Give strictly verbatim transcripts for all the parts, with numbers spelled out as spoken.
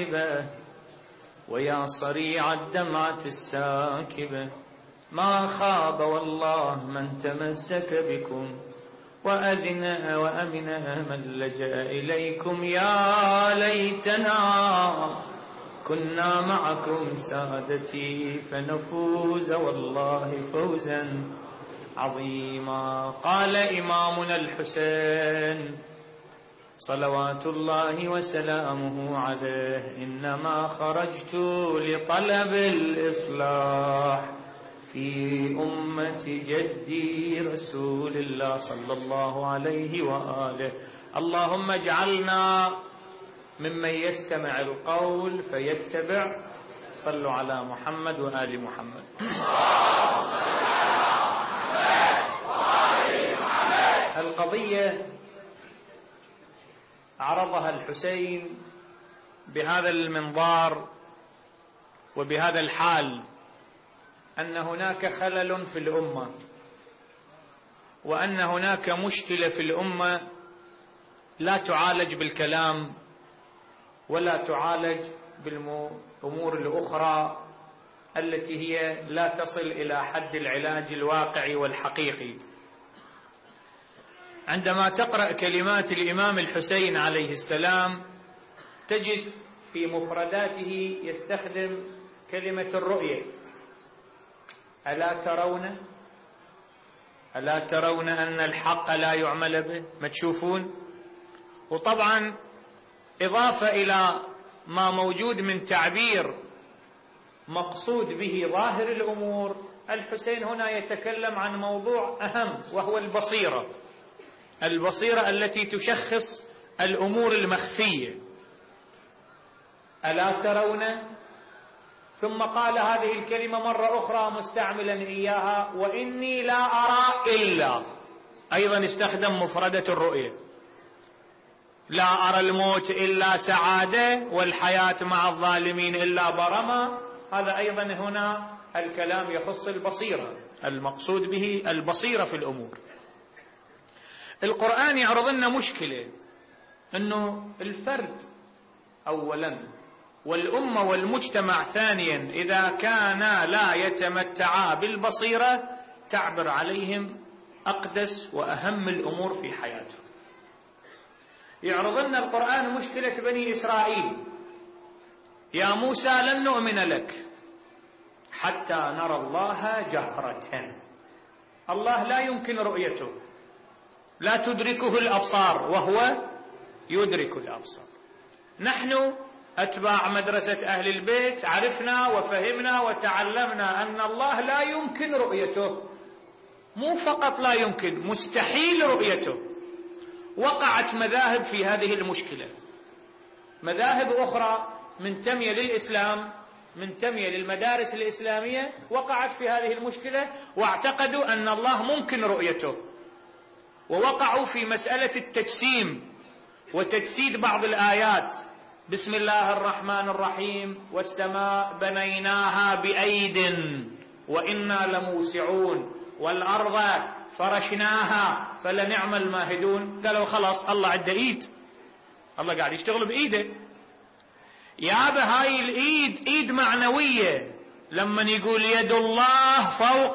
الحاجبة ويا صريع الدمعة الساكبة، ما خاب والله من تمسك بكم وأذن وأمن من لجأ إليكم. يا ليتنا كنا معكم سادتي فنفوز والله فوزا عظيما. قال إمامنا الحسين صلوات الله وسلامه عليه: إنما خرجت لطلب الإصلاح في أمة جدي رسول الله صلى الله عليه وآله. اللهم اجعلنا ممن يستمع القول فيتبع. صلوا على محمد وآل محمد. القضية عرضها الحسين بهذا المنظار وبهذا الحال، أن هناك خلل في الأمة، وأن هناك مشكلة في الأمة لا تعالج بالكلام ولا تعالج بالأمور الأخرى التي هي لا تصل إلى حد العلاج الواقعي والحقيقي. عندما تقرأ كلمات الإمام الحسين عليه السلام تجد في مفرداته يستخدم كلمة الرؤية. ألا ترون ألا ترون أن الحق لا يعمل به؟ ما تشوفون؟ وطبعا إضافة إلى ما موجود من تعبير مقصود به ظاهر الأمور، الحسين هنا يتكلم عن موضوع أهم وهو البصيرة، البصيرة التي تشخص الأمور المخفية. ألا ترون؟ ثم قال هذه الكلمة مرة أخرى مستعملا إياها: وإني لا أرى إلا. أيضا استخدم مفردة الرؤية: لا أرى الموت إلا سعادة والحياة مع الظالمين إلا برمة. هذا أيضا هنا الكلام يخص البصيرة، المقصود به البصيرة في الأمور. القرآن يعرض لنا مشكلة، أنه الفرد أولا والأمة والمجتمع ثانيا إذا كانا لا يتمتعا بالبصيرة تعبر عليهم أقدس وأهم الأمور في حياتهم. يعرض لنا القرآن مشكلة بني إسرائيل: يا موسى لن نؤمن لك حتى نرى الله جهرة. الله لا يمكن رؤيته، لا تدركه الأبصار وهو يدرك الأبصار. نحن أتباع مدرسة أهل البيت عرفنا وفهمنا وتعلمنا أن الله لا يمكن رؤيته، مو فقط لا يمكن، مستحيل رؤيته. وقعت مذاهب في هذه المشكلة، مذاهب أخرى منتمية للإسلام، منتمية للمدارس الإسلامية، وقعت في هذه المشكلة واعتقدوا أن الله ممكن رؤيته، ووقعوا في مسألة التجسيم وتجسيد بعض الآيات: بسم الله الرحمن الرحيم والسماء بنيناها بأيد وإنا لموسعون والأرض فرشناها فلنعم الماهدون. قالوا خلاص الله عنده إيد، الله قاعد يشتغل بإيده. يا بهاي الإيد إيد معنوية، لما يقول يد الله فوق،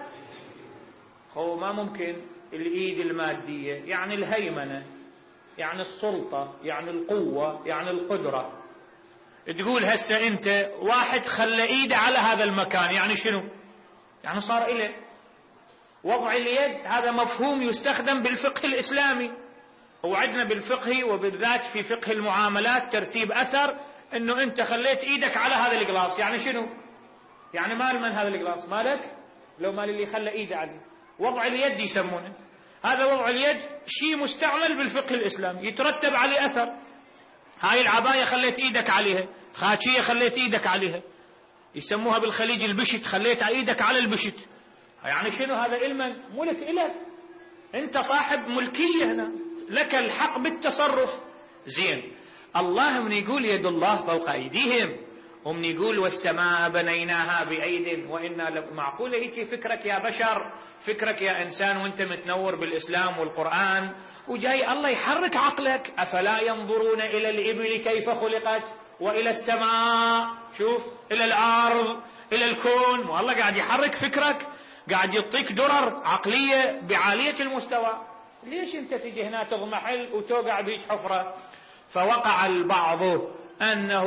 هو ما ممكن الإيد المادية، يعني الهيمنة، يعني السلطة، يعني القوة، يعني القدرة. تقول هسه أنت واحد خلى إيده على هذا المكان، يعني شنو؟ يعني صار إله. وضع اليد هذا مفهوم يستخدم بالفقه الإسلامي، وعدنا بالفقه وبالذات في فقه المعاملات ترتيب أثر، أنه أنت خليت إيدك على هذا القلاص، يعني شنو؟ يعني مال من هذا القلاص؟ مالك؟ لو مال اللي خلى إيده عليه. وضع اليد يسمونه هذا، وضع اليد شيء مستعمل بالفقه الإسلامي يترتب عليه أثر. هاي العباية خليت إيدك عليها، خاتشية خليت إيدك عليها، يسموها بالخليج البشت، خليت إيدك على البشت. يعني شنو هذا؟ علما ملك إلك، أنت صاحب ملكية هنا، لك الحق بالتصرف. زين، الله من يقول يد الله فوق أيديهم ومن يقول والسماء بنيناها بأيد وإنا معقولة هيك فكرك يا بشر، فكرك يا إنسان وانت متنور بالإسلام والقرآن وجاي الله يحرك عقلك؟ أفلا ينظرون إلى الإبل كيف خلقت وإلى السماء، شوف إلى الأرض إلى الكون، والله قاعد يحرك فكرك، قاعد يعطيك درر عقلية بعالية المستوى. ليش انت تجي هنا تضمحل وتوقع بيج حفرة؟ فوقع البعض أنه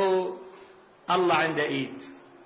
الله عنده إيد،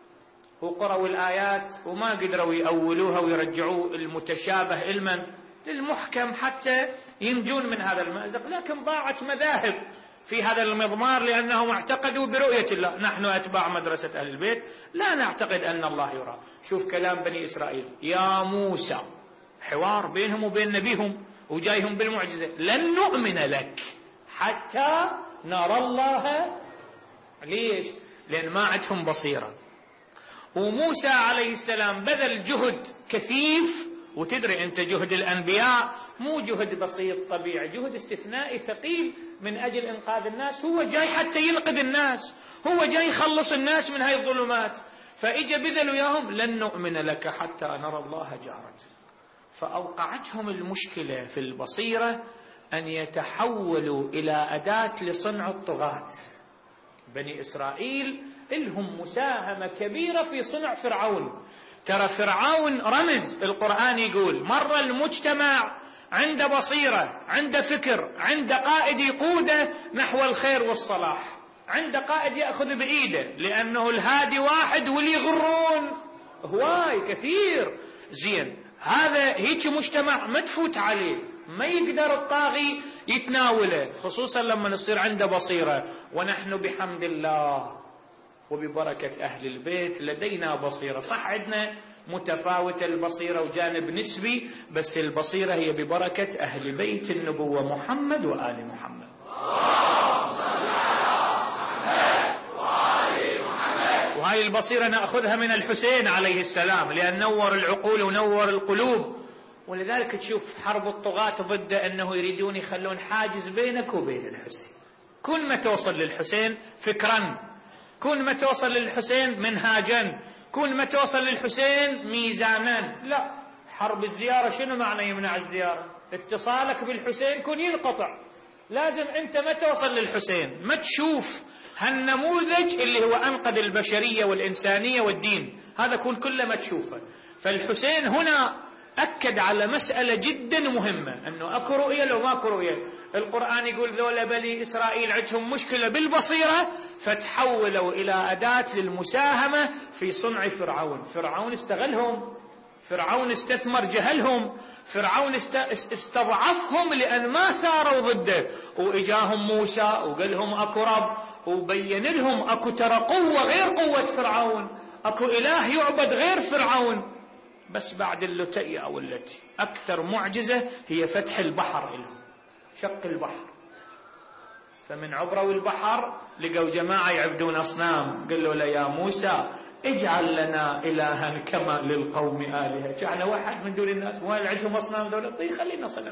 وقرأوا الآيات وما قدروا يأولوها ويرجعوا المتشابه علما للمحكم حتى ينجون من هذا المأزق، لكن ضاعت مذاهب في هذا المضمار لأنهم اعتقدوا برؤية الله. نحن أتباع مدرسة أهل البيت لا نعتقد أن الله يرى. شوف كلام بني إسرائيل: يا موسى، حوار بينهم وبين نبيهم وجايهم بالمعجزة: لن نؤمن لك حتى نرى الله. ليش؟ لأن ما عندهم بصيرة. وموسى عليه السلام بذل جهد كثيف، وتدري أنت جهد الأنبياء مو جهد بسيط طبيعي، جهد استثنائي ثقيل من أجل إنقاذ الناس. هو جاي حتى ينقذ الناس، هو جاي يخلص الناس من هاي الظلمات، فإجا بذلوا ياهم: لن نؤمن لك حتى نرى الله جهرة. فأوقعتهم المشكلة في البصيرة أن يتحولوا إلى أداة لصنع الطغاة. بني إسرائيل لهم مساهمة كبيرة في صنع فرعون. ترى فرعون رمز، القرآن يقول مر المجتمع عنده بصيرة، عنده فكر، عنده قائد يقوده نحو الخير والصلاح، عنده قائد يأخذ بإيده، لأنه الهادي واحد واللي يغرون هواي كثير. زين، هذا هيك مجتمع ما تفوت عليه، ما يقدر الطاغي يتناوله، خصوصا لما نصير عنده بصيرة. ونحن بحمد الله وببركة أهل البيت لدينا بصيرة. صح عندنا متفاوتة البصيرة وجانب نسبي، بس البصيرة هي ببركة أهل بيت النبوة محمد وآل محمد. وهاي البصيرة نأخذها من الحسين عليه السلام، لأن نور العقول ونور القلوب. ولذلك تشوف حرب الطغاة ضده أنه يريدون يخلون حاجز بينك وبين الحسين. كل ما توصل للحسين فكرا، كل ما توصل للحسين منهاجا، كل ما توصل للحسين ميزانا. لا، حرب الزيارة شنو معنى يمنع الزيارة؟ اتصالك بالحسين كن ينقطع. لازم انت ما توصل للحسين، ما تشوف هالنموذج اللي هو أنقذ البشرية والإنسانية والدين، هذا كل كله ما تشوفه. فالحسين هنا أكد على مسألة جدا مهمة، أنه أكو رؤية لو ما أكو رؤية. القرآن يقول ذولا بني إسرائيل عندهم مشكلة بالبصيرة فتحولوا إلى أداة للمساهمة في صنع فرعون. فرعون استغلهم، فرعون استثمر جهلهم، فرعون استضعفهم لأن ما ثاروا ضده. وإجاهم موسى وقال لهم أكو رب، وبين لهم أكو ترى قوة غير قوة فرعون، أكو إله يعبد غير فرعون. بس بعد اللتية أو التي أكثر معجزة هي فتح البحر لهم، شق البحر. فمن عبروا البحر لقوا جماعة يعبدون أصنام، قالوا له يا موسى اجعل لنا إلها كما للقوم آلهة. جعل واحد من دون الناس، وين عندهم أصنام دولة؟ طيب خلينا صنم.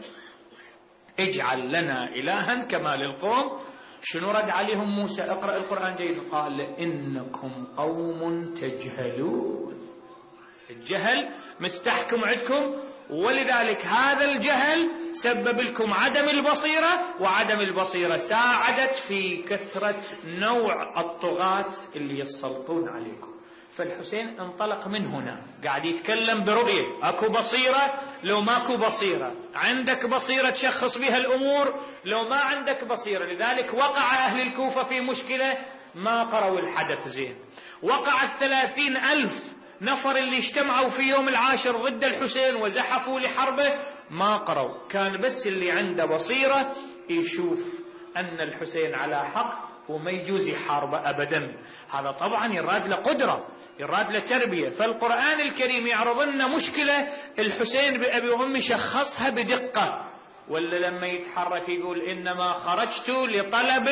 اجعل لنا إلها كما للقوم. شنو رد عليهم موسى؟ اقرأ القرآن جيد. قال إنكم قوم تجهلون. الجهل مستحكم عندكم، ولذلك هذا الجهل سبب لكم عدم البصيرة، وعدم البصيرة ساعدت في كثرة نوع الطغاة اللي يسلطون عليكم. فالحسين انطلق من هنا، قاعد يتكلم برؤية. اكو بصيرة لو ماكو بصيرة، عندك بصيرة تشخص بها الامور لو ما عندك بصيرة. لذلك وقع اهل الكوفة في مشكلة، ما قرأوا الحدث زين. وقع الثلاثين الف نفر اللي اجتمعوا في يوم العاشر ضد الحسين وزحفوا لحربه، ما قرأوا. كان بس اللي عنده بصيرة يشوف أن الحسين على حق وما يجوز يحاربه أبدا. هذا طبعا يراد له قدرة، يراد له تربية. فالقرآن الكريم يعرض لنا مشكلة الحسين بأبي وأمي شخصها بدقة، ولا لما يتحرك يقول إنما خرجت لطلب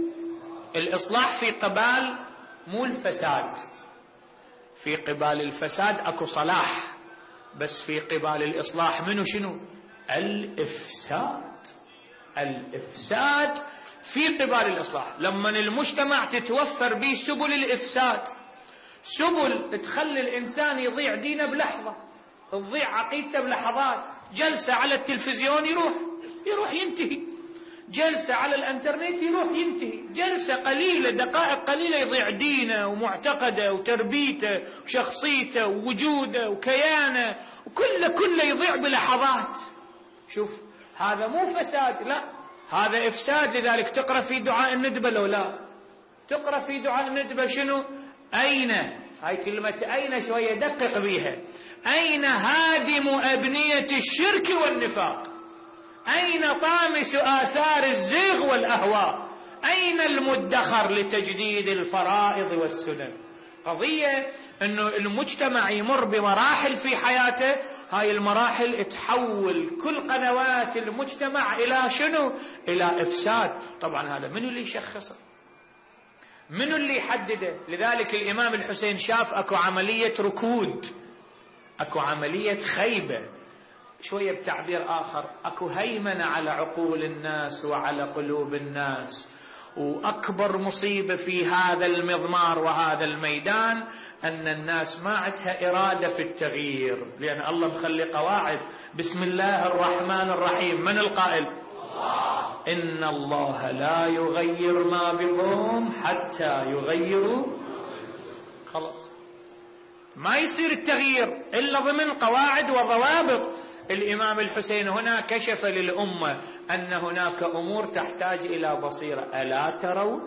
الإصلاح في قبال مو الفساد. في قبال الفساد اكو صلاح، بس في قبال الاصلاح منو شنو؟ الافساد. الافساد في قبال الإصلاح. لما المجتمع تتوفر به سبل الإفساد، سبل تخلي الإنسان يضيع دينه بلحظة، تضيع عقيدته بلحظات، جلسة على التلفزيون يروح يروح ينتهي، جلسة على الانترنت يروح ينتهي، جلسة قليلة دقائق قليلة يضيع دينه ومعتقده وتربيته وشخصيته ووجوده وكيانه، وكله كله يضيع بلحظات. شوف هذا مو فساد، لا هذا إفساد. لذلك تقرأ في دعاء الندبة لو لا تقرأ في دعاء الندبة شنو؟ أين، هاي كلمة أين شوية دقق بيها، أين هادم أبنية الشرك والنفاق؟ أين طامس آثار الزيغ والأهواء؟ أين المدخر لتجديد الفرائض والسنن؟ قضية أنه المجتمع يمر بمراحل في حياته، هاي المراحل تحول كل قنوات المجتمع إلى شنو؟ إلى إفساد. طبعا هذا منو اللي يشخصه؟ منو اللي يحدده؟ لذلك الإمام الحسين شاف أكو عملية ركود، أكو عملية خيبة، شوية بتعبير آخر أكو هيمنة على عقول الناس وعلى قلوب الناس. وأكبر مصيبة في هذا المضمار وهذا الميدان أن الناس ما عندها إرادة في التغيير، لأن الله مخلي قواعد. بسم الله الرحمن الرحيم، من القائل؟ الله. إن الله لا يغير ما بقوم حتى يغيروا، خلاص ما يصير التغيير إلا ضمن قواعد وضوابط. الإمام الحسين هنا كشف للأمة أن هناك أمور تحتاج إلى بصيرة. ألا تروا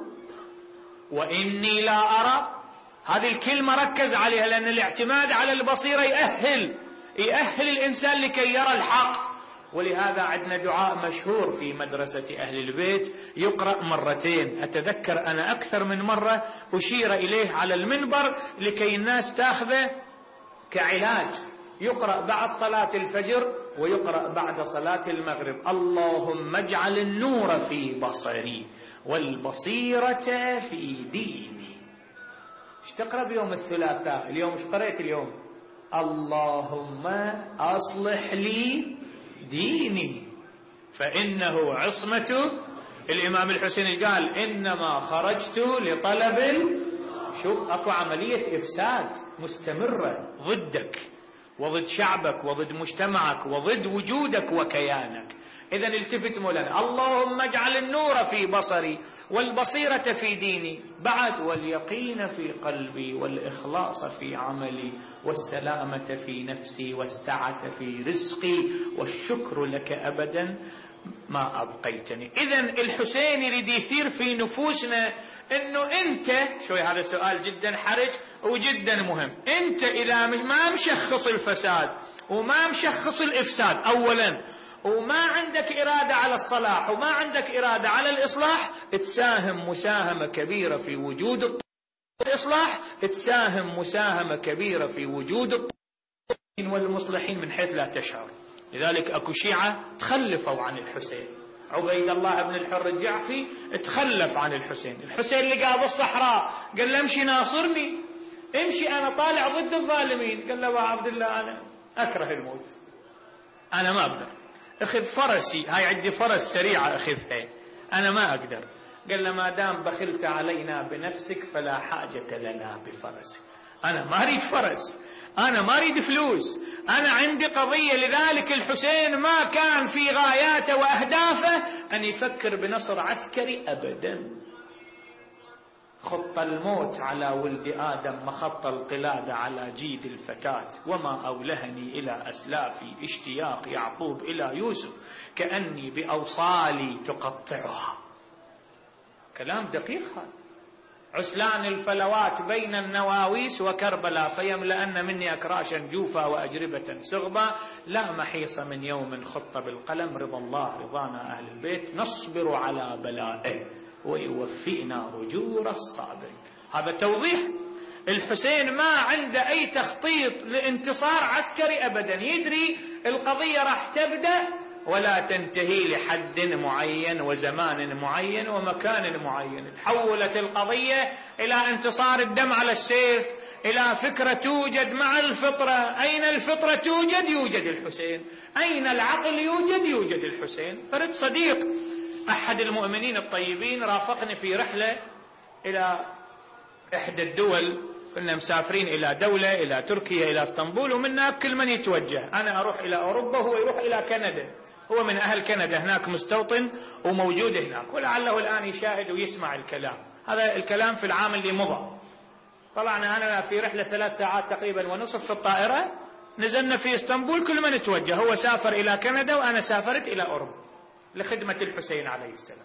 وإني لا أرى؟ هذه الكلمة ركز عليها، لأن الاعتماد على البصيرة يأهل يأهل الإنسان لكي يرى الحق. ولهذا عندنا دعاء مشهور في مدرسة أهل البيت يقرأ مرتين، أتذكر أنا أكثر من مرة أشير إليه على المنبر لكي الناس تأخذه كعلاج. يقرأ بعد صلاة الفجر ويقرأ بعد صلاة المغرب. اللهم اجعل النور في بصري والبصيرة في ديني. ايش تقرأ بيوم الثلاثاء؟ اليوم ايش قرأت اليوم؟ اللهم أصلح لي ديني فإنه عصمة. الإمام الحسين ايش قال؟ إنما خرجت لطلب. شوف اكو عملية إفساد مستمرة ضدك وضد شعبك وضد مجتمعك وضد وجودك وكيانك. إذا التفت مولانا، اللهم اجعل النور في بصري والبصيرة في ديني، بعد واليقين في قلبي والإخلاص في عملي والسلامة في نفسي والسعة في رزقي والشكر لك أبدا ما أبقيتني. إذا الحسين يريد يثير في نفوسنا انه انت، شوي هذا سؤال جدا حرج وجدا مهم، انت اذا ما مشخص الفساد وما مشخص الافساد اولا، وما عندك ارادة على الصلاح وما عندك ارادة على الاصلاح، تساهم مساهمة كبيرة في وجود الاصلاح، تساهم مساهمة كبيرة في وجود الطاغين والمصلحين من حيث لا تشعر. لذلك اكو شيعة تخلفوا عن الحسين. عبيد الله بن الحر الجعفي تخلف عن الحسين. الحسين لقاه بالصحراء قال له امشي ناصرني، امشي انا طالع ضد الظالمين. قال له ابا عبد الله انا اكره الموت، انا ما اقدر، اخذ فرسي، هاي عندي فرس سريعة اخذها، انا ما اقدر. قال له ما دام بخلت علينا بنفسك فلا حاجة لنا بفرسك. انا ما اريد فرس، أنا ما أريد فلوس، أنا عندي قضية. لذلك الحسين ما كان في غاياته وأهدافه أن يفكر بنصر عسكري أبدا. خط الموت على ولد آدم مخط القلادة على جيد الفتاة، وما أولهني إلى أسلافي اشتياق يعقوب إلى يوسف كأني بأوصالي تقطعها. كلام دقيق هذا. عسلان الفلوات بين النواويس وكربلاء فيملأن مني أكراشا جوفا وأجربة سغبا، لا محيص من يوم خط بالقلم رضا الله رضانا أهل البيت نصبر على بلائه ويوفئنا أجور الصابرين. هذا توضيح. الحسين ما عنده أي تخطيط لانتصار عسكري أبدا، يدري القضية راح تبدأ ولا تنتهي لحد معين وزمان معين ومكان معين. تحولت القضية إلى انتصار الدم على السيف، إلى فكرة توجد مع الفطرة. أين الفطرة توجد؟ يوجد الحسين. أين العقل يوجد؟ يوجد الحسين. فرد صديق أحد المؤمنين الطيبين رافقني في رحلة إلى إحدى الدول، كنا مسافرين إلى دولة، إلى تركيا، إلى اسطنبول، ومنا كل من يتوجه، أنا أروح إلى أوروبا وهو يروح إلى كندا، هو من أهل كندا هناك مستوطن وموجود هناك، ولعله الآن يشاهد ويسمع الكلام. هذا الكلام في العام اللي مضى. طلعنا أنا في رحلة ثلاث ساعات تقريبا ونصف في الطائرة، نزلنا في اسطنبول، كل من توجه، هو سافر إلى كندا وأنا سافرت إلى أوروبا لخدمة الحسين عليه السلام.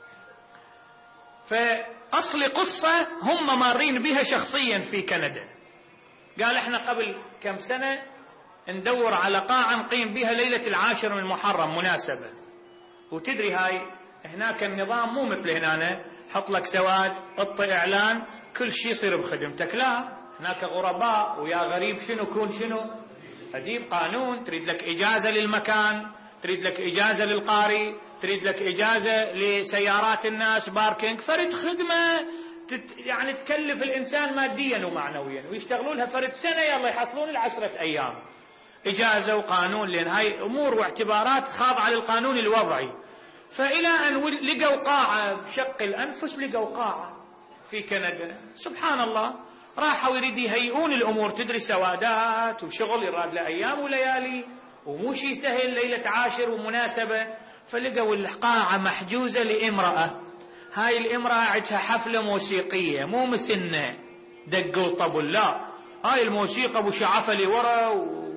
فأصل قصة هم مارين بها شخصيا في كندا. قال احنا قبل كم سنة ندور على قاعة نقيم بها ليلة العاشر من محرم مناسبة، وتدري هاي هناك النظام مو مثل هنا، حط لك سواد، حط اعلان، كل شيء يصير بخدمتك. لا، هناك غرباء، ويا غريب شنو كون شنو أديب قانون، تريد لك إجازة للمكان، تريد لك إجازة للقاري، تريد لك إجازة لسيارات الناس باركينج، فرد خدمة تت يعني تكلف الإنسان ماديا ومعنويا، ويشتغلون لها فرد سنة يلا يحصلون العشرة أيام إجازة وقانون، لأن هاي أمور واعتبارات خاضعة للقانون الوضعي. فإلى أن لقوا قاعة بشق الأنفس، لقوا قاعة في كندا، سبحان الله، راحوا يريد يهيئون الأمور، تدري سوادات وشغل يراد له أيام وليالي، ومو شيء سهل، ليلة عاشر ومناسبة. فلقوا القاعة محجوزة لامرأة، هاي الامرأة عندها حفلة موسيقية، مو مثلنا دقوا طبل، لا، هاي الموسيقى ابو شعفلي ورا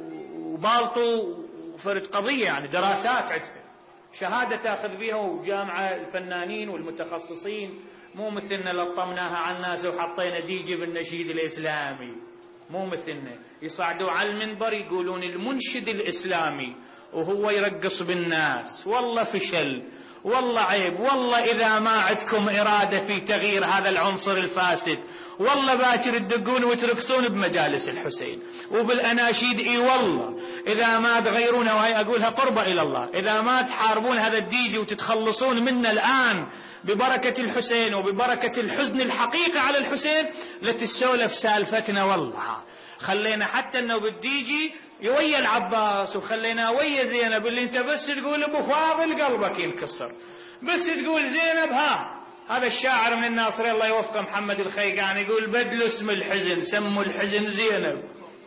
وبالطو وفرد قضية، يعني دراسات عندها، شهادة تاخذ بيها، وجامعة الفنانين والمتخصصين، مو مثلنا لطمناها على الناس وحطينا ديجي بالنشيد الإسلامي، مو مثلنا يصعدوا على المنبر يقولون المنشد الإسلامي وهو يرقص بالناس. والله فشل، والله عيب، والله إذا ما عندكم إرادة في تغيير هذا العنصر الفاسد، والله باكر تدقون وترقصون بمجالس الحسين وبالأناشيد. إي والله إذا ما تغيرونها، وهي أقولها قربة إلى الله، إذا ما تحاربون هذا الديجي وتتخلصون منه الآن ببركة الحسين وببركة الحزن الحقيقي على الحسين، لتسولف سالفتنا. والله خلينا حتى انه بالديجي ويا العباس، وخلينا ويا زينب، اللي انت بس تقول ابو فاضل قلبك ينكسر، بس تقول زينب. ها هذا الشاعر من الناصري الله يوفقه محمد الخيقاني يقول بدلوا اسم الحزن، سموا الحزن زينب،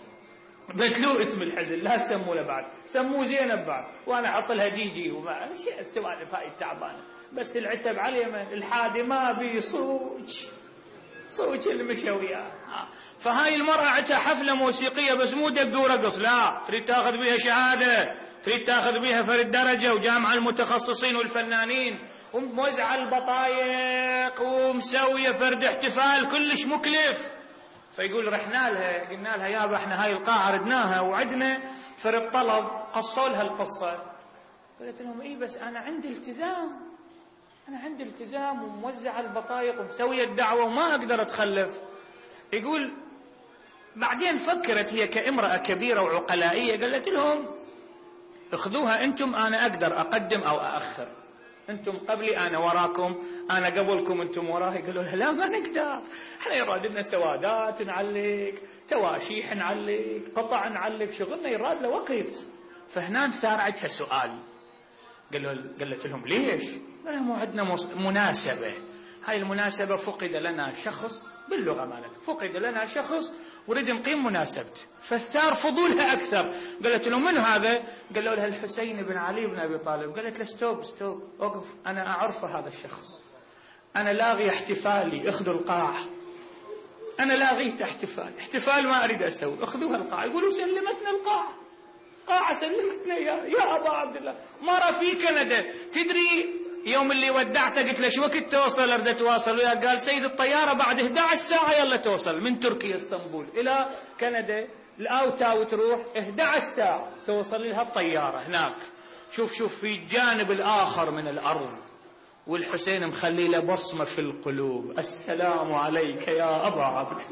بدلوا اسم الحزن، لا سموا له بعد، سموه زينب بعد، وانا احط لها ديجي وما شيء، السوالف هاي التعبانه. بس العتب على اليمن الحادي ما بي صوج صوج المشوية. فهاي المرأة عندها حفلة موسيقية بس مو دق ورقص، لا، تريد تاخذ بيها شهادة، تريد تاخذ بيها فرد درجة، وجامعة المتخصصين والفنانين، وموزعة البطايق ومسوية فرد احتفال كلش مكلف. فيقول رحنا لها قلنا لها يابا احنا هاي القاعة ردناها وعدنا فرد طلب، قصوا لها القصة. قلت لهم ايه بس انا عندي التزام، أنا عندي التزام وموزع البطايق ومسوية الدعوة وما أقدر أتخلف. يقول بعدين فكرت هي كامرأة كبيرة وعقلائية، قالت لهم اخذوها أنتم، أنا أقدر أقدم أو أأخر، أنتم قبلي أنا وراكم، أنا قبلكم أنتم وراي. قالوا لها لا ما نقدر، احنا يراد لنا سوادات نعلق، تواشيح نعلق، قطع نعلق، شغلنا يراد له وقت. فهنا ثار عندها سؤال، قالت لهم ليش؟ قالوا مو عندنا مناسبة، هاي المناسبة فقد لنا شخص، باللغة مالك فقد لنا شخص وريد نقيم مناسبته. فالثار فضولها أكثر، قالت له من هذا؟ قالوا لها الحسين بن علي بن أبي طالب. قالت له ستوب ستوب أوقف، أنا أعرف هذا الشخص، أنا لاغي احتفالي، اخذوا القاعة، أنا لاغيت احتفال، احتفال ما أريد أسوي، اخذوها القاعة. يقولوا سلمتنا القاعة، قاعة سلمتنا يا, يا أبا عبد الله. مرة في كندا، تدري يوم اللي ودعته قلت له شو وقت توصل؟ أريد تواصل وياه، قال سيد الطيارة بعد إحدى عشرة ساعة يلا توصل من تركيا اسطنبول إلى كندا الأوتا، وتروح إحدى عشرة ساعة توصل لها الطيارة هناك. شوف شوف في الجانب الآخر من الأرض، والحسين مخلي له بصمة في القلوب، السلام عليك يا أبا عبد.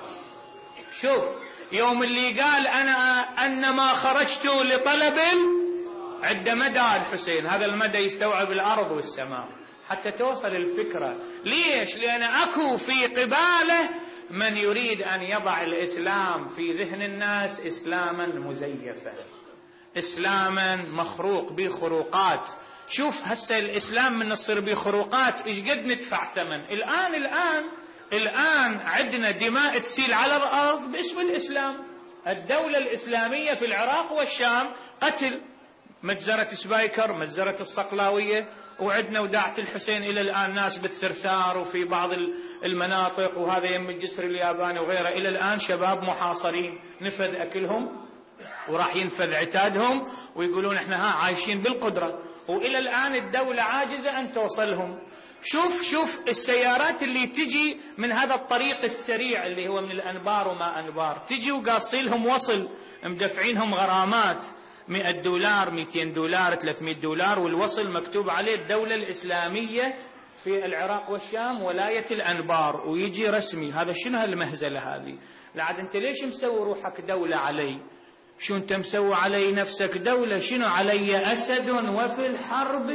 شوف يوم اللي قال أنا أنما خرجت لطلب، عند مدى الحسين، هذا المدى يستوعب الأرض والسماء حتى توصل الفكرة. ليش؟ لأن أكو في قباله من يريد أن يضع الإسلام في ذهن الناس إسلاما مزيفا، إسلاما مخروق بخروقات شوف هسه الإسلام من تصير بخروقات إيش قد ندفع ثمن. الآن الآن الآن عندنا دماء تسيل على الأرض باسم الإسلام. الدولة الإسلامية في العراق والشام قتل، مجزرة سبايكر، مجزرة الصقلاوية، وعندنا وداعة الحسين إلى الآن ناس بالثرثار وفي بعض المناطق، وهذا يم الجسر الياباني وغيره، إلى الآن شباب محاصرين نفذ أكلهم وراح ينفذ عتادهم، ويقولون احنا ها عايشين بالقدرة، وإلى الآن الدولة عاجزة أن توصلهم. شوف شوف السيارات اللي تجي من هذا الطريق السريع اللي هو من الأنبار وما أنبار، تجي وقاصيلهم وصل، مدفعينهم غرامات مئة دولار، مئتين دولار، ثلاثمئة دولار، والوصل مكتوب عليه الدولة الإسلامية في العراق والشام ولاية الأنبار، ويجي رسمي. هذا شنو هالمهزلة هذه؟ لعد انت ليش مسوي روحك دولة علي؟ شو انت مسوي علي نفسك دولة؟ شنو علي أسد وفي الحرب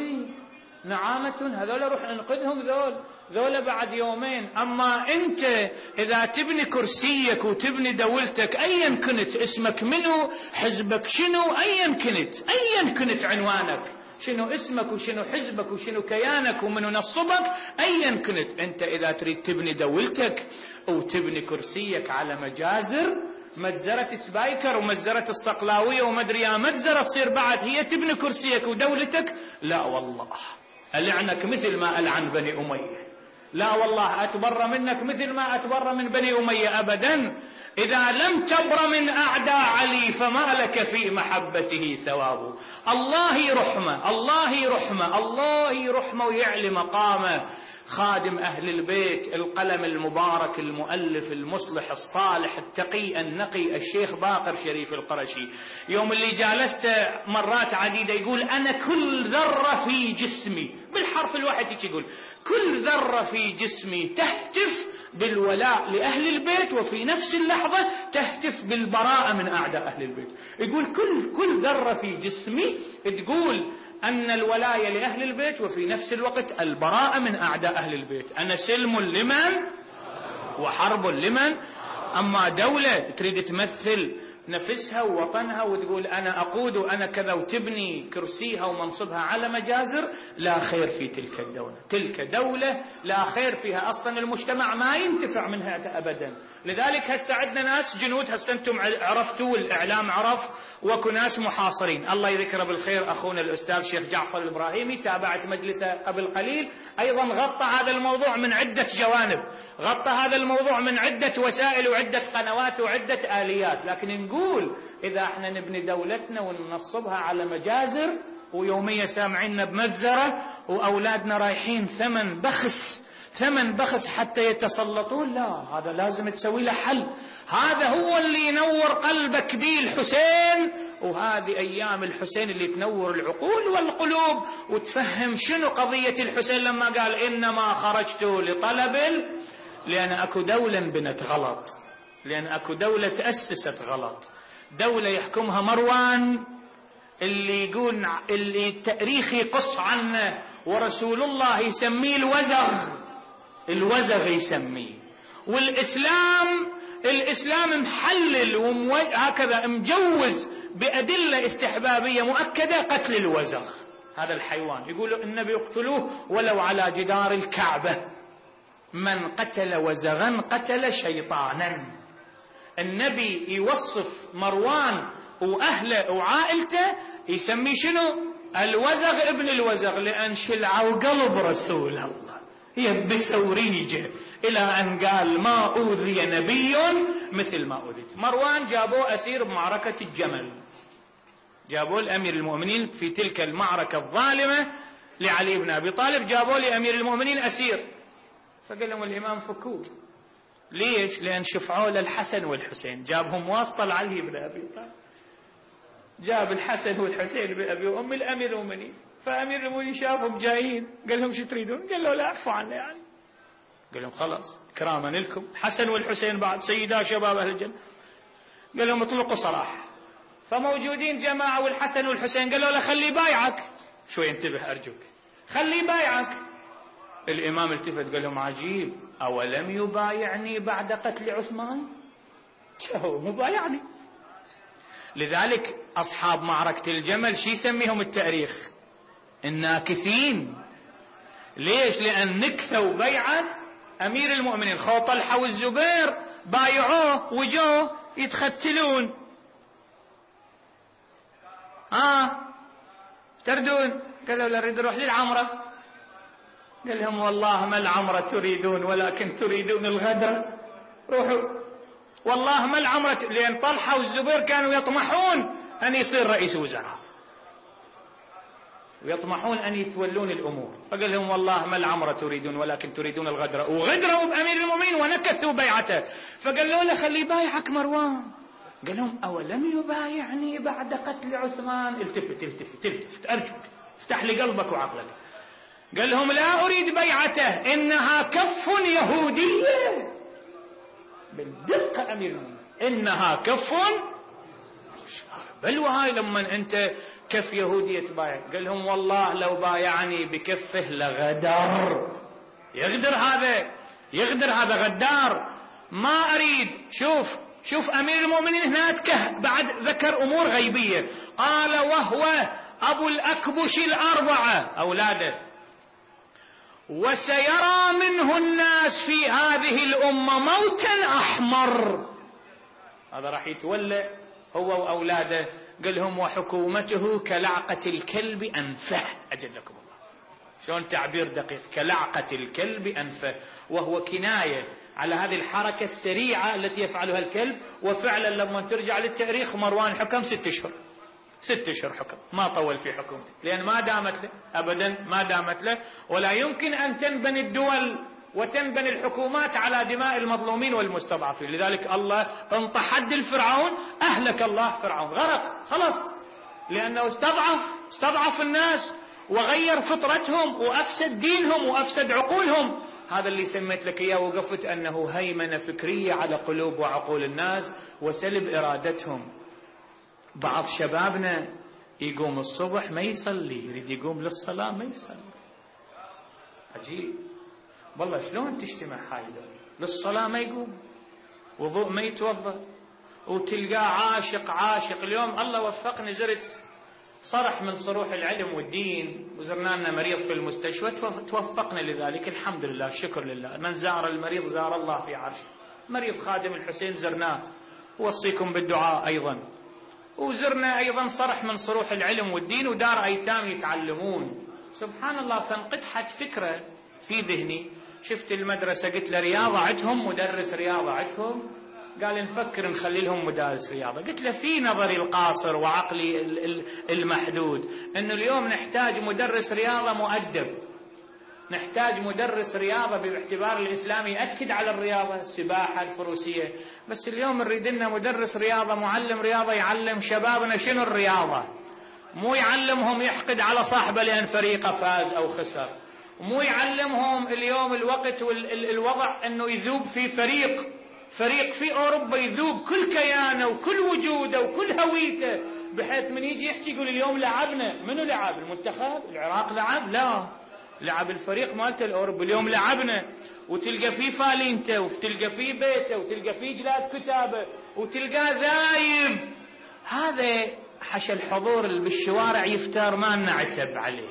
نعامة؟ هذول روح انقذهم ذول ذول بعد يومين. أما أنت إذا تبني كرسيك وتبني دولتك أيا كنت اسمك منو، حزبك شنو، أيا كنت أيا كنت عنوانك، شنو اسمك وشنو حزبك وشنو كيانك ومنو نصبك، أيا كنت أنت إذا تريد تبني دولتك وتبني كرسيك على مجازر، مجزرة سبايكر ومجزرة الصقلاوية ومدري يا مجزرة تصير بعد هي تبني كرسيك ودولتك، لا والله ألعنك مثل ما ألعن بني أمية، لا والله أتبر منك مثل ما أتبر من بني أمية أبدا. إذا لم تبر من أعداء علي فما لك في محبته ثواب. الله رحمة الله رحمة الله رحمة ويعلي مقامه خادم أهل البيت، القلم المبارك المؤلف المصلح الصالح التقي النقي الشيخ باقر شريف القرشي، يوم اللي جالسته مرات عديدة يقول أنا كل ذرة في جسمي، بالحرف الواحد يقول كل ذرة في جسمي تهتف بالولاء لأهل البيت، وفي نفس اللحظة تهتف بالبراءة من أعداء أهل البيت. يقول كل كل ذرة في جسمي تقول أن الولاية لأهل البيت، وفي نفس الوقت البراءة من أعداء أهل البيت. أنا سلم لمن وحرب لمن. أما دولة تريد تمثل نفسها ووطنها وتقول أنا أقود وأنا كذا وتبني كرسيها ومنصبها على مجازر، لا خير في تلك الدولة. تلك دولة لا خير فيها أصلا، المجتمع ما ينتفع منها أبدا. لذلك هسه عندنا ناس جنود، هسه أنتم عرفتوا والإعلام عرف، وكو ناس محاصرين. الله يذكره بالخير أخونا الأستاذ شيخ جعفر الإبراهيمي، تابعت مجلسه قبل قليل، أيضا غطى هذا الموضوع من عدة جوانب، غطى هذا الموضوع من عدة وسائل وعدة قنوات وعدة آليات. لكن نقول إذا احنا نبني دولتنا وننصبها على مجازر، ويومية سامعيننا بمجزرة، وأولادنا رايحين ثمن بخس ثمن بخس حتى يتسلطون، لا، هذا لازم تسوي له حل. هذا هو اللي ينور قلبك به الحسين، وهذه أيام الحسين اللي تنور العقول والقلوب وتفهم شنو قضية الحسين لما قال إنما خرجت لطلب، لأن أكو دولة بنت غلط، لأن أكو دولة تأسست غلط، دولة يحكمها مروان اللي يقول اللي التاريخ يقص عنه، ورسول الله يسميه الوزغ، الوزغ يسميه. والإسلام الإسلام محلل وهكذا مجوز بأدلة استحبابية مؤكدة قتل الوزغ، هذا الحيوان. يقولوا النبي يقتلوه ولو على جدار الكعبة، من قتل وزغا قتل شيطانا. النبي يوصف مروان وأهله وعائلته يسمي شنو؟ الوزغ ابن الوزغ، لأن شلعوا قلب رسول الله يبسوا ريجه، إلى أن قال ما أوذي نبي مثل ما أوذيت. مروان جابوه أسير بمعركة الجمل، جابوه الأمير المؤمنين في تلك المعركة الظالمة لعلي بن أبي طالب، جابوه لأمير المؤمنين أسير، فقال لهم الإمام فكوه. ليش؟ لأن شفعوا للحسن والحسين، جابهم واسطة لعلي بن أبي طالب، جاب الحسن والحسين بأبي وأم الأمير المؤمنين. فأمير المؤمنين شافهم جايين، قال لهم شو تريدون؟ قال له لا أعفو عنه يعني. قال لهم خلاص كراما لكم، حسن والحسين بعد سيدا شباب أهل الجنة. قال لهم اطلقوا صراحة. فموجودين جماعة والحسن والحسين، قال له لا خلي بايعك شوي، انتبه أرجوك، خلي بايعك. الإمام التفت قال لهم عجيب، أولم يبايعني بعد قتل عثمان؟ شو مبايعني. لذلك أصحاب معركة الجمل شي يسميهم التاريخ؟ الناكثين. ليش؟ لأن نكثوا بيعة أمير المؤمنين. خو طلحة والزبير بايعوه وجوه يتختلون. آه تردون؟ قالوا لا نريد نروح للعمرة. قال لهم والله ما العمرة تريدون ولكن تريدون الغدر. روحوا والله ما العمرة، لأن طلحة والزبير كانوا يطمحون أن يصير رئيس وزراء ويطمحون أن يتولون الأمور. فقال لهم والله ما العمرة تريدون ولكن تريدون الغدر. وغدروا بأمير المؤمنين ونكثوا بيعته. فقالوا له خلي بايعك مروان. قال لهم أولم يبايعني بعد قتل عثمان؟ التفت التفت التفت أرجوك افتح لي قلبك وعقلك. قال لهم لا أريد بيعته، إنها كف يهودية. بالدقة أمير المؤمنين إنها كف، بل وهاي لما أنت كف يهودية تبايع. قال لهم والله لو بايعني بكفه لغدر. يغدر هذا، يغدر هذا غدار. ما أريد. شوف شوف أمير المؤمنين هناك بعد ذكر أمور غيبية. قال وهو أبو الأكبش الأربعة أولاده، وسيرى منه الناس في هذه الأمة موتا أحمر. هذا راح يتولى هو وأولاده. قال لهم وحكومته كلعقة الكلب أنفه. أجلكم الله، شلون تعبير دقيق، كلعقة الكلب أنفه، وهو كناية على هذه الحركة السريعة التي يفعلها الكلب. وفعلا لما ترجع للتاريخ مروان حكم ست أشهر ست أشهر حكم، ما طول في حكومته، لأن ما دامت له أبدا، ما دامت له. ولا يمكن أن تنبني الدول وتنبني الحكومات على دماء المظلومين والمستضعفين. لذلك الله انطى حد الفرعون، أهلك الله فرعون، غرق خلاص، لأنه استضعف استضعف الناس وغير فطرتهم وأفسد دينهم وأفسد عقولهم. هذا اللي سميت لك إياه وقفت أنه هيمنة فكرية على قلوب وعقول الناس وسلب إرادتهم. بعض شبابنا يقوم الصبح ما يصلي، يريد يقوم للصلاة ما يصلي. عجيب والله، شلون تجتمع هاي للصلاة ما يقوم، وضوء ما يتوضأ، وتلقاه عاشق عاشق. اليوم الله وفقني، زرت صرح من صروح العلم والدين وزرنا لنا مريض في المستشفى، توفقنا لذلك الحمد لله، الشكر لله. من زار المريض زار الله في عرشه. مريض خادم الحسين زرناه، ووصيكم بالدعاء أيضا. وزرنا أيضا صرح من صروح العلم والدين ودار أيتام يتعلمون. سبحان الله، فانقدحت فكرة في ذهني. شفت المدرسة قلت له رياضة عندهم مدرس رياضة عندهم؟ قال نفكر نخلي لهم مدرس رياضة. قلت له في نظري القاصر وعقلي المحدود انه اليوم نحتاج مدرس رياضة مؤدب، نحتاج مدرس رياضة باعتبار الإسلام يأكد على الرياضة، السباحة، الفروسية. بس اليوم نريد لنا مدرس رياضة، معلم رياضة يعلم شبابنا شنو الرياضة، مو يعلمهم يحقد على صاحبه لأن فريقه فاز أو خسر، مو يعلمهم اليوم الوقت والوضع أنه يذوب في فريق فريق في أوروبا يذوب كل كيانه وكل وجوده وكل هويته، بحيث من يجي يحكي يقول اليوم لعبنا. منو لعب؟ المنتخب؟ العراق لعب؟ لا، لعب الفريق مالته الأوروبي. اليوم لعبنا، وتلقى فيه فالينته، وتلقى فيه بيته، وتلقى فيه جلاد كتابه، وتلقاه ذايب. هذا حش الحضور اللي بالشوارع يفتر ما نعتب عليه.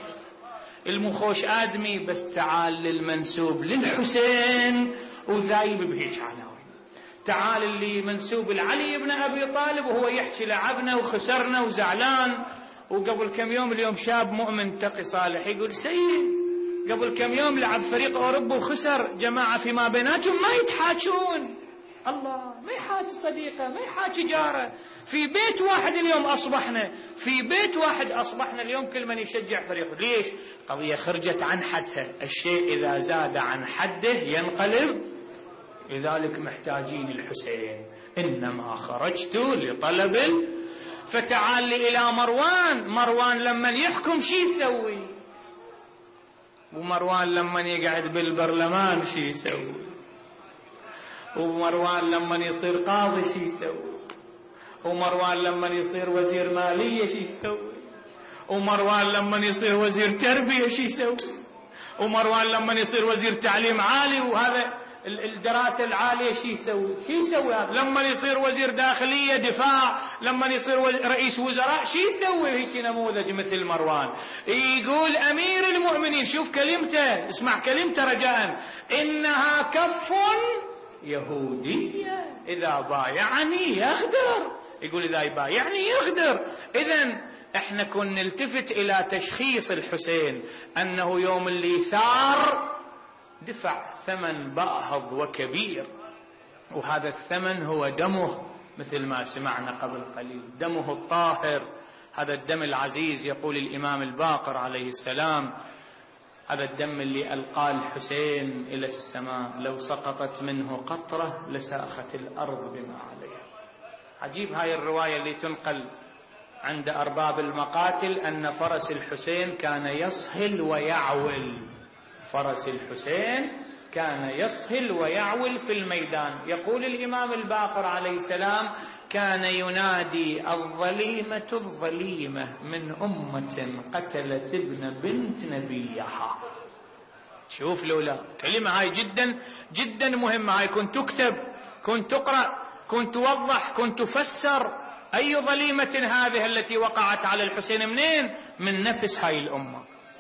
المخوش آدمي بس تعال للمنسوب للحسين وذايب بهيج عناوين. تعال اللي منسوب العلي بن أبي طالب وهو يحكي لعبنا وخسرنا وزعلان. وقبل كم يوم اليوم شاب مؤمن تقي صالح يقول سيد قبل كم يوم لعب فريق أوروبا وخسر، جماعة فيما بيناتهم ما يتحاجون. الله، ما يحاج صديقه، ما يحاج جاره. في بيت واحد اليوم أصبحنا، في بيت واحد أصبحنا اليوم كل من يشجع فريقه. ليش؟ قضية خرجت عن حدها. الشيء إذا زاد عن حده ينقلب. لذلك محتاجين الحسين. إنما خرجت لطلب. فتعال لي إلى مروان. مروان لما يحكم شي يسوي؟ ومروان لما يقعد بالبرلمان شي يسوي؟ ومروان لما يصير قاضي شي يسوي؟ ومروان لما يصير وزير مالية شي يسوي؟ ومروان لما يصير وزير تربية شي يسوي؟ ومروان لما يصير وزير تعليم عالي؟ وهذا الدراسة العالية شي يسوي شي يسوي هذا لما يصير وزير داخلية دفاع لما يصير رئيس وزراء شي يسوي هيك نموذج مثل مروان يقول أمير المؤمنين شوف كلمته اسمع كلمته رجاء إنها كف يهودية إذا بايعني يغدر يقول إذا يبايعني يغدر. إذن احنا كنا نلتفت إلى تشخيص الحسين أنه يوم اللي ثار دفع ثمن باهظ وكبير وهذا الثمن هو دمه مثل ما سمعنا قبل قليل دمه الطاهر هذا الدم العزيز. يقول الإمام الباقر عليه السلام هذا الدم اللي ألقاه الحسين إلى السماء لو سقطت منه قطرة لساخت الأرض بما عليها. عجيب هاي الرواية اللي تنقل عند أرباب المقاتل أن فرس الحسين كان يصهل ويعول فرس الحسين كان يصهل ويعول في الميدان. يقول الإمام الباقر عليه السلام كان ينادي الظليمة الظليمة من أمة قتلت ابن بنت نبيها. شوف لولا كلمة هاي جدا جدا مهمة هاي كنت تكتب كنت تقرأ كنت توضح كنت تفسر أي ظليمة هذه التي وقعت على الحسين منين من نفس هاي الأمة.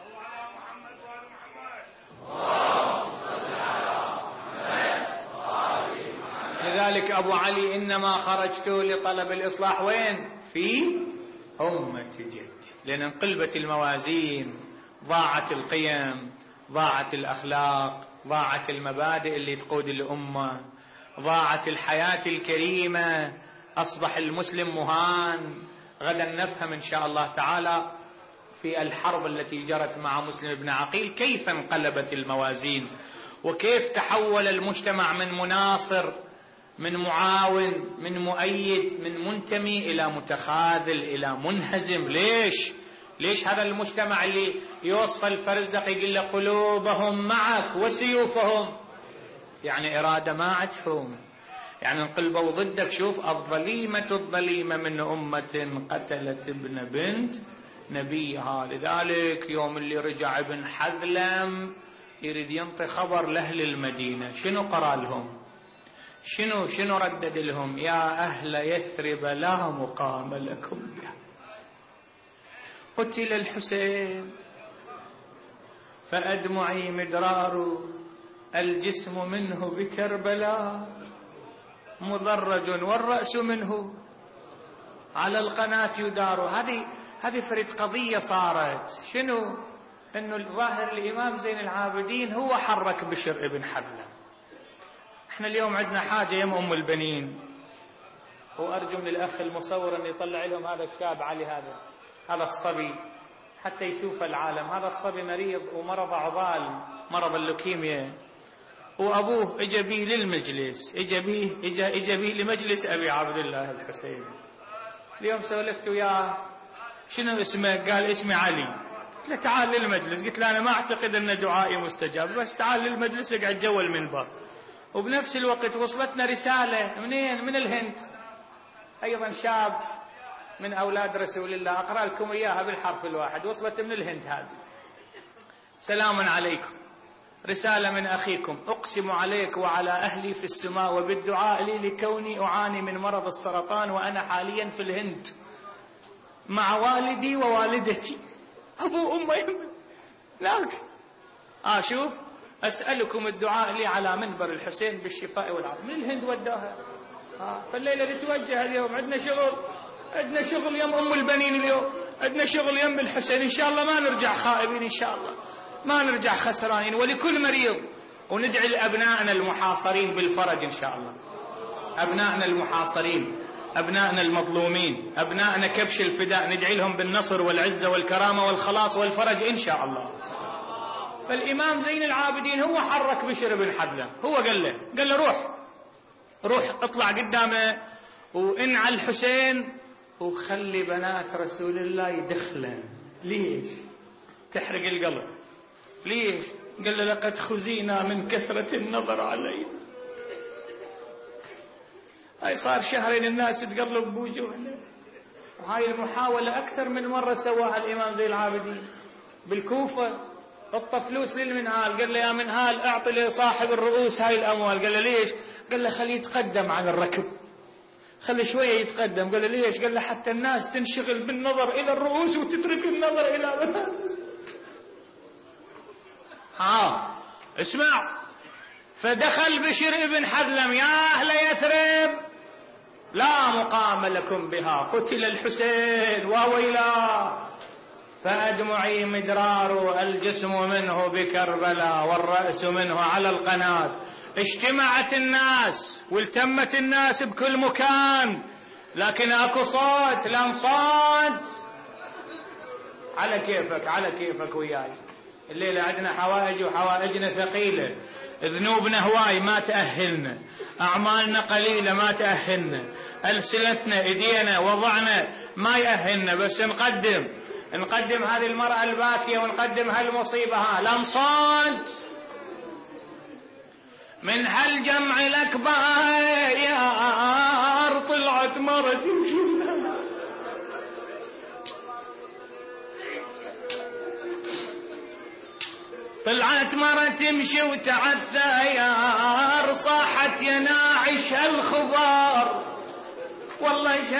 لذلك أبو علي إنما خرجت لطلب الإصلاح وين في أمة جدي لأن انقلبت الموازين ضاعت القيم ضاعت الأخلاق ضاعت المبادئ اللي تقود الأمة ضاعت الحياة الكريمة أصبح المسلم مهان. غدا نفهم إن شاء الله تعالى في الحرب التي جرت مع مسلم بن عقيل كيف انقلبت الموازين وكيف تحول المجتمع من مناصر من معاون من مؤيد من منتمي إلى متخاذل إلى منهزم. ليش ليش هذا المجتمع اللي يوصف الفرزدق يقول له قلوبهم معك وسيوفهم يعني إرادة ما عندهم يعني انقلبوا ضدك. شوف الظليمة الظليمة من أمة قتلت ابن بنت نبيها. لذلك يوم اللي رجع ابن حذلم يريد ينطي خبر لأهل المدينة شنو قرأ لهم شنو شنو ردد لهم يا أهل يثرب لا مقام لكم بها قتل الحسين فأدمعي مدرار الجسم منه بكربلاء مدرج والرأس منه على القناة يدار. هذه هذه فريد قضية صارت شنو انه الظاهر الإمام زين العابدين هو حرك بشر ابن حذلم. احنا اليوم عندنا حاجة يم أم البنين وأرجو من الأخ المصور أن يطلع لهم هذا الشاب علي هذا هذا الصبي حتى يشوف العالم. هذا الصبي مريض ومرض عضال مرض اللوكيميا وأبوه إجا بيه للمجلس إجا بيه إجا إجا بيه لمجلس أبي عبد الله الحسين. اليوم سولفت وياه شنو اسمه قال اسمي علي. قلت له تعال للمجلس قلت له أنا ما أعتقد أن دعائي مستجاب بس تعال للمجلس اقعد جوا المنبر. وبنفس الوقت وصلتنا رسالة منين من الهند أيضا شاب من أولاد رسول الله أقرأ لكم إياها بالحرف الواحد وصلت من الهند هذه. سلام عليكم رسالة من أخيكم أقسم عليك وعلى أهلي في السماء وبالدعاء لي لكوني أعاني من مرض السرطان وأنا حاليا في الهند مع والدي ووالدتي أبو أمي هناك. آه شوف أسألكم الدعاء لي على منبر الحسين بالشفاء والعافية. من الهند وداها. آه فالليلة اللي توجه اليوم عندنا شغل عندنا شغل يم أم البنين اليوم عندنا شغل يم الحسين إن شاء الله ما نرجع خائبين إن شاء الله ما نرجع خسرانين ولكل مريض. وندعي لأبنائنا المحاصرين بالفرج إن شاء الله أبنائنا المحاصرين أبنائنا المظلومين أبنائنا كبش الفداء ندعي لهم بالنصر والعزة والكرامة والخلاص والفرج إن شاء الله. فالإمام زين العابدين هو حرك بشر بن حذلم هو قال له قال له روح روح اطلع قدامه وانعى الحسين وخلي بنات رسول الله يدخلن. ليش تحرق القلب ليش قال له لقد خزينا من كثرة النظر علينا. هاي صار شهرين الناس تقلب بوجوهنا وهاي المحاولة أكثر من مرة سواها الإمام زين العابدين بالكوفة اعطى فلوس للمنهال. قال له يا منهال اعطي لصاحب الرؤوس هاي الاموال. قال له ليش؟ قال له خليه يتقدم عن الركب، خلي شويه يتقدم. قال له ليش؟ قال له حتى الناس تنشغل بالنظر الى الرؤوس وتترك النظر الى الناس. ها اسمع. فدخل بشر بن حذلم: يا اهل يثرب لا مقام لكم بها، قتل الحسين وويلاه، فأدمعي مدرار، الجسم منه بكربلاء والرأس منه على القناة. اجتمعت الناس والتمت الناس بكل مكان، لكن اكو صوت. الانصات على كيفك على كيفك وياي. الليلة عندنا حوائج وحوائجنا ثقيلة، ذنوبنا هواي ما تأهلنا، أعمالنا قليلة ما تأهلنا، ألسنتنا إيدينا وضعنا ما يأهلنا، بس نقدم نقدم هذه المرأة الباكية ونقدم هالمصيبة. ها الأنصات من هالجمع الأكبر يا طلعت مرة تمشي، طلعت مرة تمشي وتعثر، صاحت يا ناعش هالخبار، والله ايش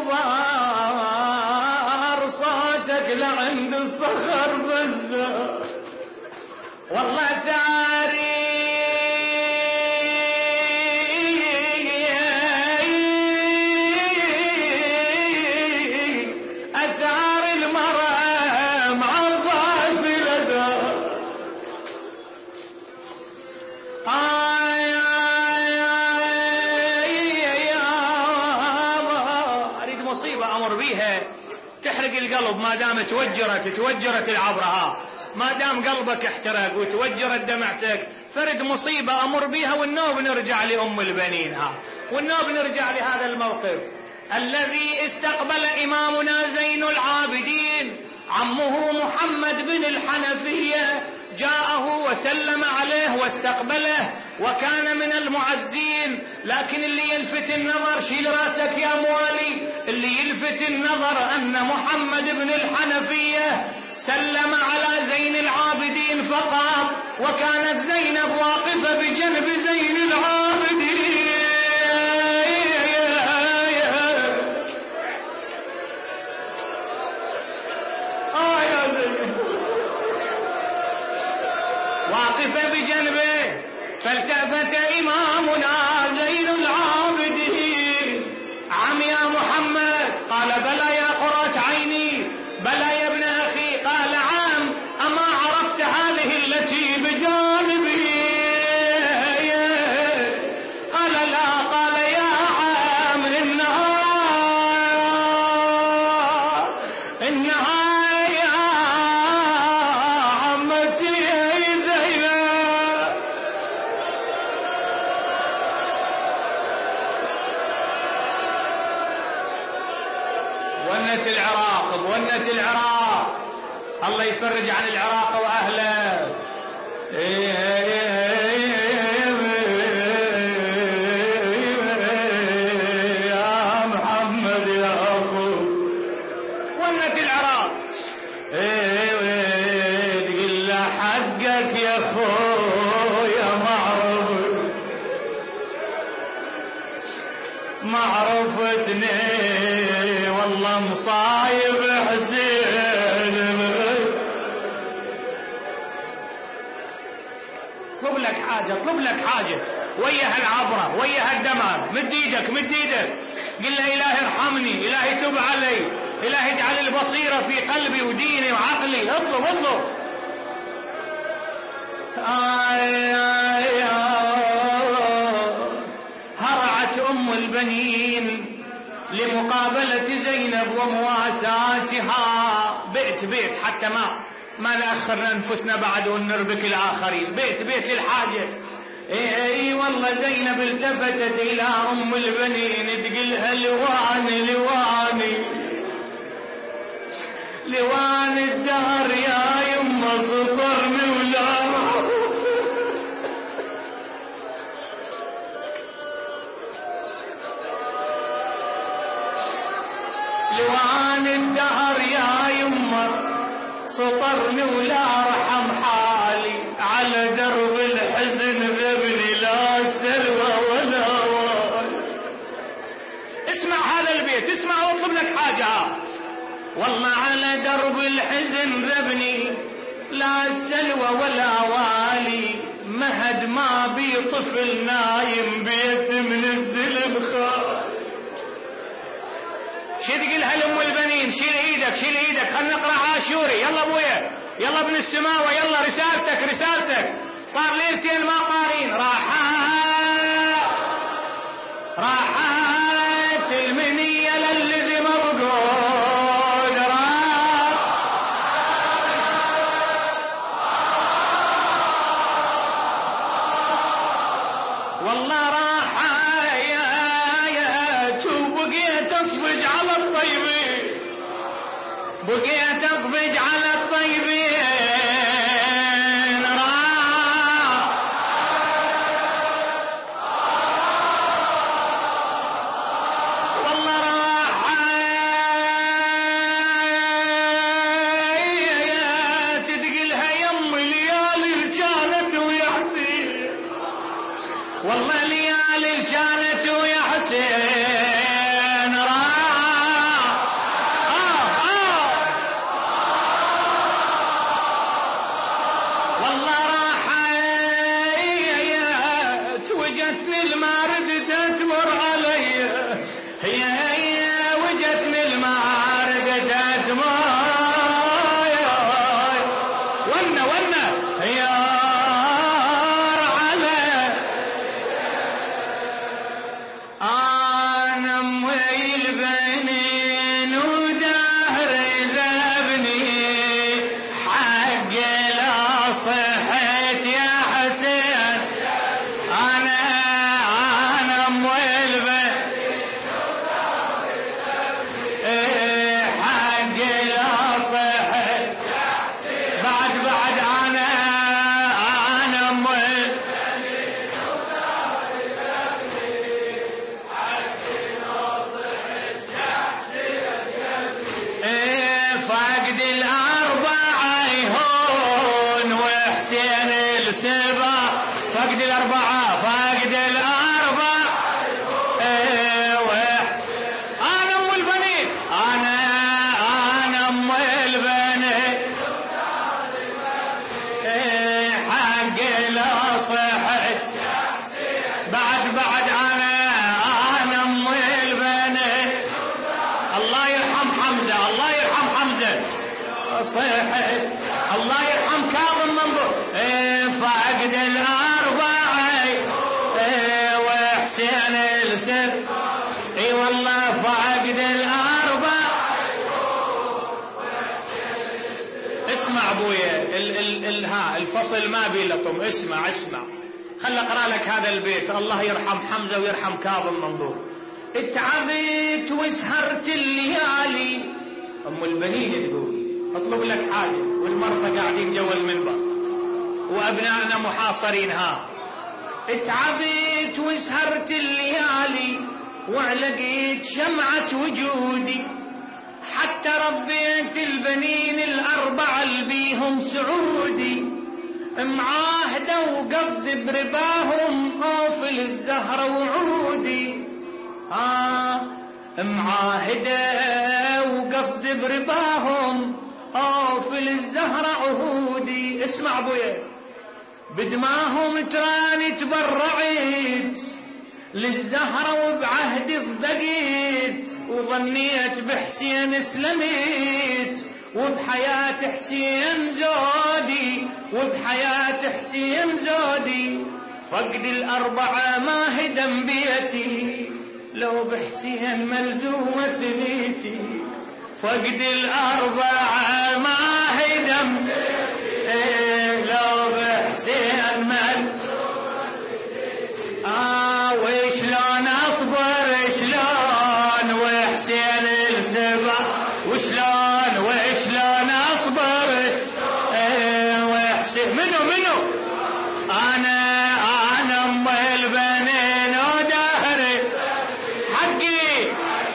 هالخبار، صوتك لعند الصخر بزار، والله ثاري اثار المرأة مع الراس الازار. اريد مصيبة امر بيها تحرق القلب، ما دام توجرت توجرت العبرة. ها ما دام قلبك احترق وتوجرت دمعتك، فرد مصيبة امر بيها، والنوب نرجع لام البنين. ها والنوب نرجع لهذا الموقف الذي استقبل امامنا زين العابدين عمه محمد بن الحنفية، جاءه وسلم عليه واستقبله وكان من المعزين. لكن اللي يلفت النظر، شيل راسك يا موالي، اللي يلفت النظر ان محمد بن الحنفية سلم على زين العابدين فقام، وكانت زينب واقفة بجنب زين العابدين. آه يا زين، واقفة بجنبه. فالتفت إمامنا زين العابدين: عم يا محمد. قال بلى يا قرة عيني، بلى يا ابن أخي. قال عم، أما عرفت هذه التي بجانبي؟ قال لا. قال يا عم إنها إنها العراق، بونة العراق. الله يفرج عن العراق وأهله. يا محمد يا أخو، بونة العراق. تقول له حقك يا أخويا، معروف معرفتني والله مصايب حسين. اطلب لك حاجة، اطلب لك حاجة ويا هالعبرة ويا هالدمع، مد ايدك مد ايدك، قل له إلهي ارحمني، إلهي تب علي، إلهي اجعل البصيرة في قلبي وديني وعقلي. اطلب اطلب. آي آي هرعت أم البنين لمقابلة زينب ومواساتها. بيت بيت حتى ما ما نأخر أنفسنا بعد ونربك الآخرين، بيت بيت للحاجة. اي اي والله زينب التفتت إلى أم البنين تقلها: لواني لواني لوان الدهر يا يما سطرني ولا لوان الدهر يا يما سطرني ولا رحم حال. البيت، اسمع واطلب لك حاجة. والله على درب الحزن ذبني، لا السلوى ولا والي، مهد ما بي طفل نايم، بيت من الزلم خالي. شي تقولها لام البنين؟ شيل ايدك شيل ايدك، خلنا نقرا عاشوري. يلا ابويا، يلا ابن السماوه، يلا رسالتك رسالتك. صار ليلتين ما قارين. راحات راحات المنيه للذي مرقود، راح والله راحات، وبقيت اصفج على الطيبين، بقيت اصفج على الطيبين. والله ليالي كانت ويا حسين، راح آه آه والله راحت، وجتني المارد تمر علي، هي هي وجتني المارد تمر ونا ونا يا فقد الأربعة فقد الأربعة ايوه. أنا أم البنين، أنا أنا أم البنين، حق لا صحت بعد بعد أنا أنا أم البنين. الله يرحم حمزة، الله يرحم حمزة صحت، الله يرحم كاظم منظور. فقد الأربعة وحسين السر، اي والله فقد الأربعة. اسمع ابويا، ال ال ال ها الفصل ما بيلكم، اسمع اسمع، خل اقرا لك هذا البيت. الله يرحم حمزة ويرحم كاظم منظور. اتعبت وسهرت الليالي، ام البنين تقول اطلب لك حاجة، والمرضى قاعدين جوا المنبر وأبنائنا محاصرين. ها اتعبت وسهرت الليالي، وعلقيت شمعة وجودي، حتى ربيت البنين الأربعة اللي بيهم سعودي، معاهدة وقصد برباهم أوفل الزهرة وعودي. آه معاهدة وقصد برباهم أوفل الزهرة عهودي. اسمع ابويا، بدماهم تراني تبرعت للزهرة، وبعهدي صدقيت، وظنيت بحسين سلميت، وبحياة حسين زودي، وبحياة حسين زودي. فقد الأربعة ما هدم بيتي، لو بحسين ملزومة ثبيتي. فقد الأربعة ما هدم إيه، لو بحسين مل. آه وشلون أصبر شلون وحسين السبع، وشلون وشلون أصبر إيه وحسين. منو منو أنا أنا أم البنين ودهري حقي،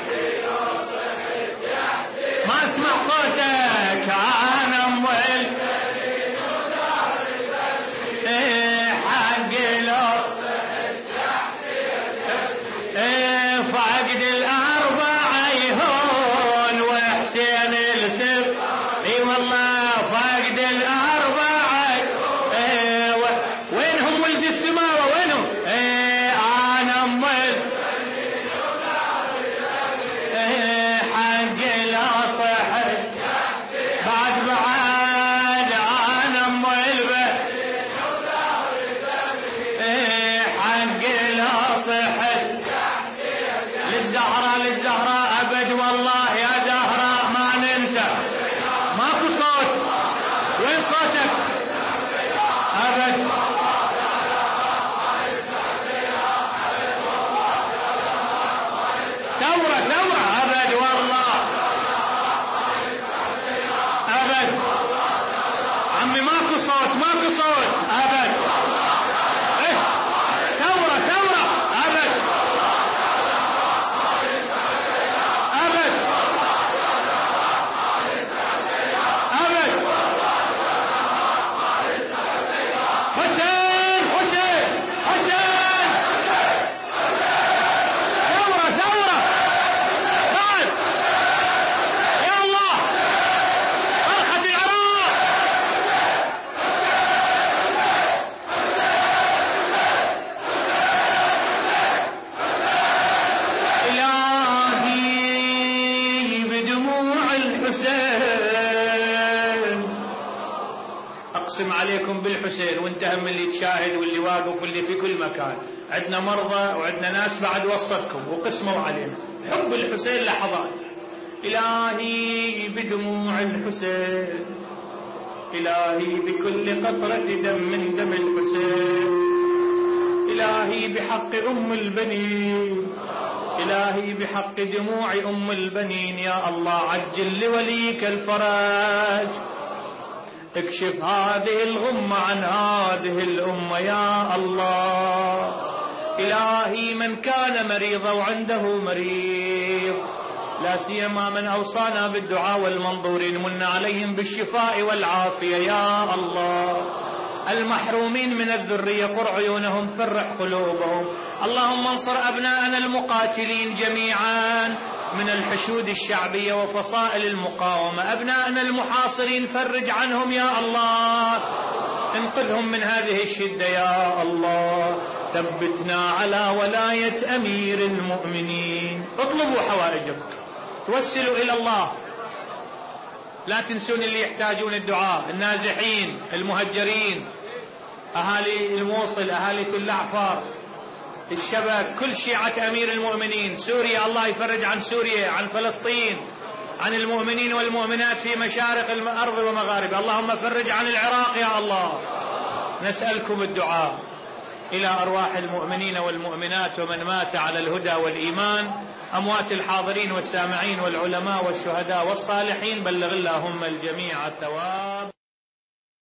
ما اسمع صوتك. أنا أم أقسم عليكم بالحسين، وانت هم اللي تشاهد واللي واقف واللي في كل مكان، عندنا مرضى وعندنا ناس بعد وسطكم وقسموا علينا حب الحسين لحظات. إلهي بدموع الحسين، إلهي بكل قطرة دم من دم الحسين، إلهي بحق أم البنين، إلهي بحق دموع أم البنين، يا الله عجل لوليك الفرج، اكشف هذه الغمة عن هذه الأمة يا الله. إلهي من كان مريضا وعنده مريض، لا سيما من أوصانا بالدعاء والمنظورين، من عليهم بالشفاء والعافية يا الله. المحرومين من الذرية قر عيونهم، فرح قلوبهم. اللهم انصر أبناءنا المقاتلين جميعا من الحشود الشعبية وفصائل المقاومة، أبناءنا المحاصرين فرج عنهم يا الله، انقذهم من هذه الشدة يا الله. ثبتنا على ولاية أمير المؤمنين. اطلبوا حوائجكم، توسلوا إلى الله، لا تنسون اللي يحتاجون الدعاء، النازحين، المهجرين، أهالي الموصل، أهالي تل أعفار، الشبك، كل شيعة أمير المؤمنين، سوريا الله يفرج عن سوريا، عن فلسطين، عن المؤمنين والمؤمنات في مشارق الأرض ومغاربها. اللهم فرج عن العراق يا الله. نسألكم الدعاء إلى أرواح المؤمنين والمؤمنات ومن مات على الهدى والإيمان، أموات الحاضرين والسامعين والعلماء والشهداء والصالحين، بلغ اللهم الجميع الثواب.